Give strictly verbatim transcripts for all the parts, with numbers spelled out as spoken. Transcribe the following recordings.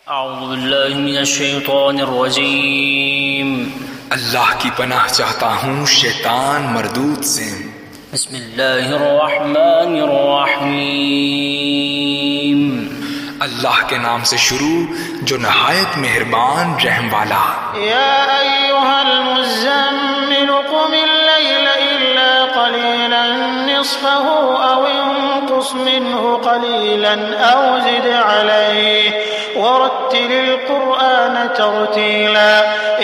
اعوذ باللہ من الشیطان الرجیم، اللہ کی پناہ چاہتا ہوں شیطان مردود سے۔ بسم اللہ الرحمن الرحیم، اللہ کے نام سے شروع جو نہایت مہربان رحم والا۔ یا ایہا المزمل قم اللیل الا قلیلا نصفه او انقص منه قلیلا او زد علیہ ورتل القرآن ترتیلا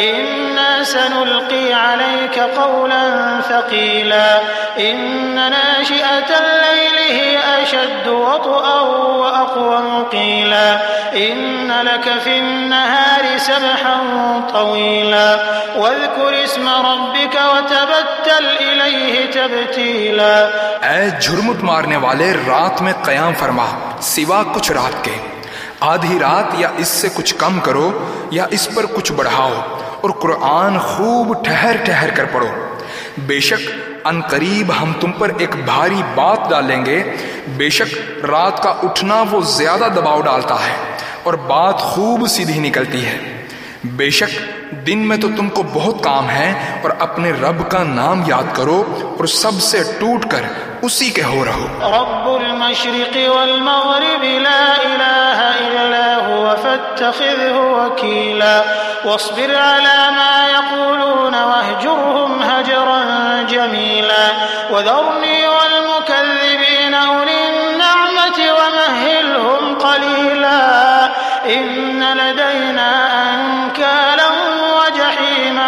إنا سنلقي عليك قولا ثقيلا إن ناشئة الليل هي أشد وطئا وأقوم قيلا إن لك في النهار سبحا طويلا واذكر اسم ربك وتبتل إليه تبتيلا۔ اے جھرمٹ مارنے والے رات میں قیام فرما سوا کچھ رات کے، آدھی رات یا اس سے کچھ کم کرو یا اس پر کچھ بڑھاؤ، اور قرآن خوب ٹھہر ٹھہر کر پڑھو۔ بے شک ان قریب ہم تم پر ایک بھاری بات ڈالیں گے، بے شک رات کا اٹھنا وہ زیادہ دباؤ ڈالتا ہے اور بات خوب سیدھی نکلتی ہے۔ بے شک دن میں تو تم کو بہت کام ہے، اور اپنے رب کا نام یاد کرو اور سب سے ٹوٹ کر اسی کے ہو رہو۔ رب المشرق والمغرب لا الہ الا هو فاتخذه وکیلا واصبر على ما يقولون واهجرهم هجرا جميلا وذرني والمكذبين أولي النعمة ومهلهم قليلا إن لدينا أنكالا وجحيما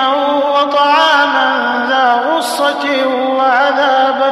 وطعاما ذا غصة وعذابا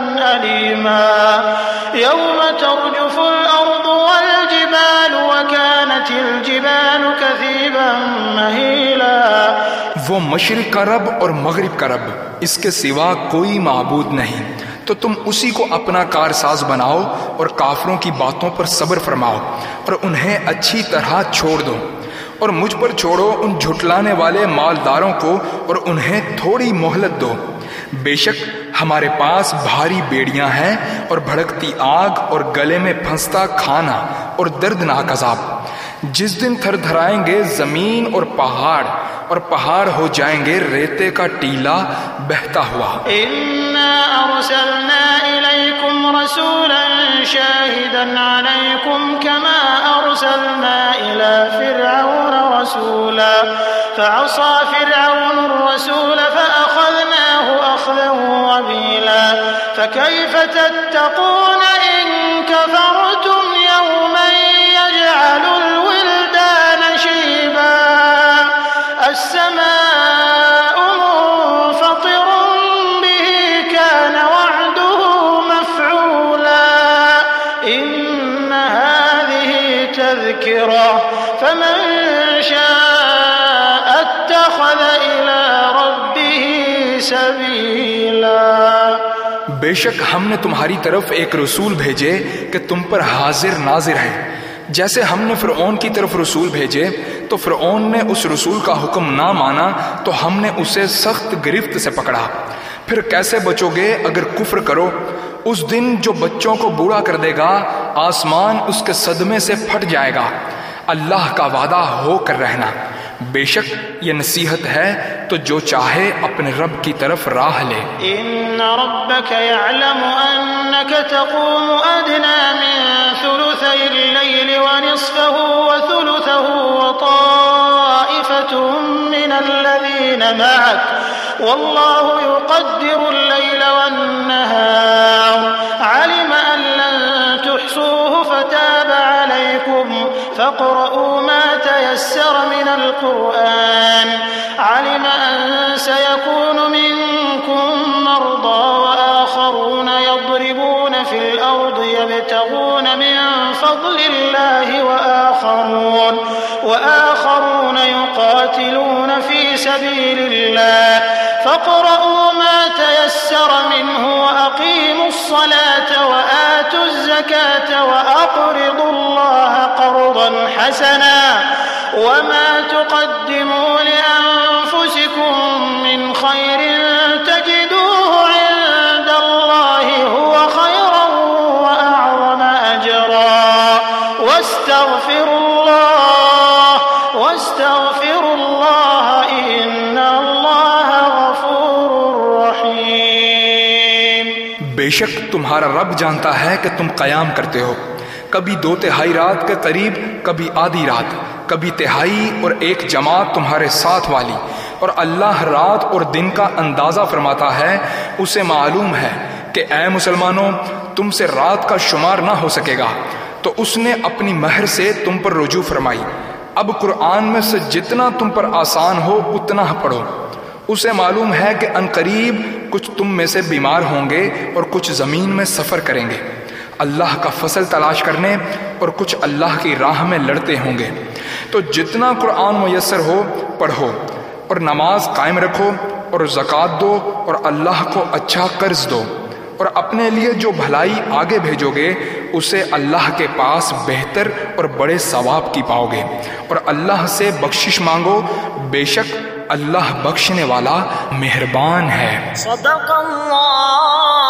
أليما يوم ترجف الأرض والجبال وكانت الجبال كثيبا مهيلا۔ وہ مشرق کا رب اور مغرب کا رب، اس کے سوا کوئی معبود نہیں، تو تم اسی کو اپنا کارساز بناؤ اور کافروں کی باتوں پر صبر فرماؤ اور انہیں اچھی طرح چھوڑ دو، اور مجھ پر چھوڑو ان جھٹلانے والے مالداروں کو اور انہیں تھوڑی مہلت دو۔ بے شک ہمارے پاس بھاری بیڑیاں ہیں اور بھڑکتی آگ اور گلے میں پھنستا کھانا اور دردناک عذاب، جس دن تھر تھرائیں گے زمین اور پہاڑ، اور پہاڑ ہو جائیں گے ریتے کا ٹیلا بہتا ہوا۔ انا ارسلنا الیکم رسولا شاہدا علیکم کما ارسلنا الی فرعون رسولا فعصى فرعون الرسول فأخذناه أخذا وبيلا فكيف تتقون إن كفرتم يوما يجعل الولدان شيبا السماء منفطر به كان وعده مفعولا إن هذه تذكرة فمن شاء اتخذ إلى ربه سبيلا۔ بے شک ہم نے تمہاری طرف ایک رسول بھیجے کہ تم پر حاضر ناظر ہیں، جیسے ہم نے فرعون کی طرف رسول بھیجے تو فرعون نے اس رسول کا حکم نہ مانا تو ہم نے اسے سخت گرفت سے پکڑا۔ پھر کیسے بچو گے اگر کفر کرو؟ اس دن جو بچوں کو بوڑھا کر دے گا، آسمان اس کے صدمے سے پھٹ جائے گا۔ اللہ کا وعدہ ہو کر رہنا، بے شک یہ نصیحت ہے تو جو چاہے اپنے رب کی طرف راہ لے۔ ان ربك يعلم انك تقوم ادنى من ثلثي الليل ونصفه وثلثه وطائفة من الذين معك والله يقدر الليل والنهار علم ان لن تحصوه فتاب عليكم فاقرؤوا ما تيسر من القرآن علم أن سيكون منكم مرضى وآخرون يضربون في الأرض يبتغون من فضل الله وآخرون وآخرون يقاتلون في سبيل الله فاقرؤوا ما تيسر منه وأقيموا الصلاة وآتوا الزكاة وأقرضوا الله قرضا حسنا وما تقدموا لأنفسكم من خير تجدوه عند الله هو خيرا وأعظم أجرا واستغفروا الله بے شک تمہارا رب جانتا ہے کہ تم قیام کرتے ہو، کبھی دو تہائی رات کے قریب، کبھی آدھی رات، کبھی تہائی اور ایک جماعت تمہارے ساتھ والی، اور اللہ رات اور دن کا اندازہ فرماتا ہے۔ اسے معلوم ہے کہ اے مسلمانوں تم سے رات کا شمار نہ ہو سکے گا، تو اس نے اپنی مہر سے تم پر رجوع فرمائی۔ اب قرآن میں سے جتنا تم پر آسان ہو اتنا پڑھو۔ اسے معلوم ہے کہ عنقریب کچھ تم میں سے بیمار ہوں گے اور کچھ زمین میں سفر کریں گے، اللہ کا فضل تلاش کرنے، اور کچھ اللہ کی راہ میں لڑتے ہوں گے۔ تو جتنا قرآن میسر ہو پڑھو، اور نماز قائم رکھو، اور زکوٰۃ دو، اور اللہ کو اچھا قرض دو، اور اپنے لیے جو بھلائی آگے بھیجو گے اسے اللہ کے پاس بہتر اور بڑے ثواب کی پاؤ گے، اور اللہ سے بخشش مانگو، بے شک اللہ بخشنے والا مہربان ہے۔ صدق اللہ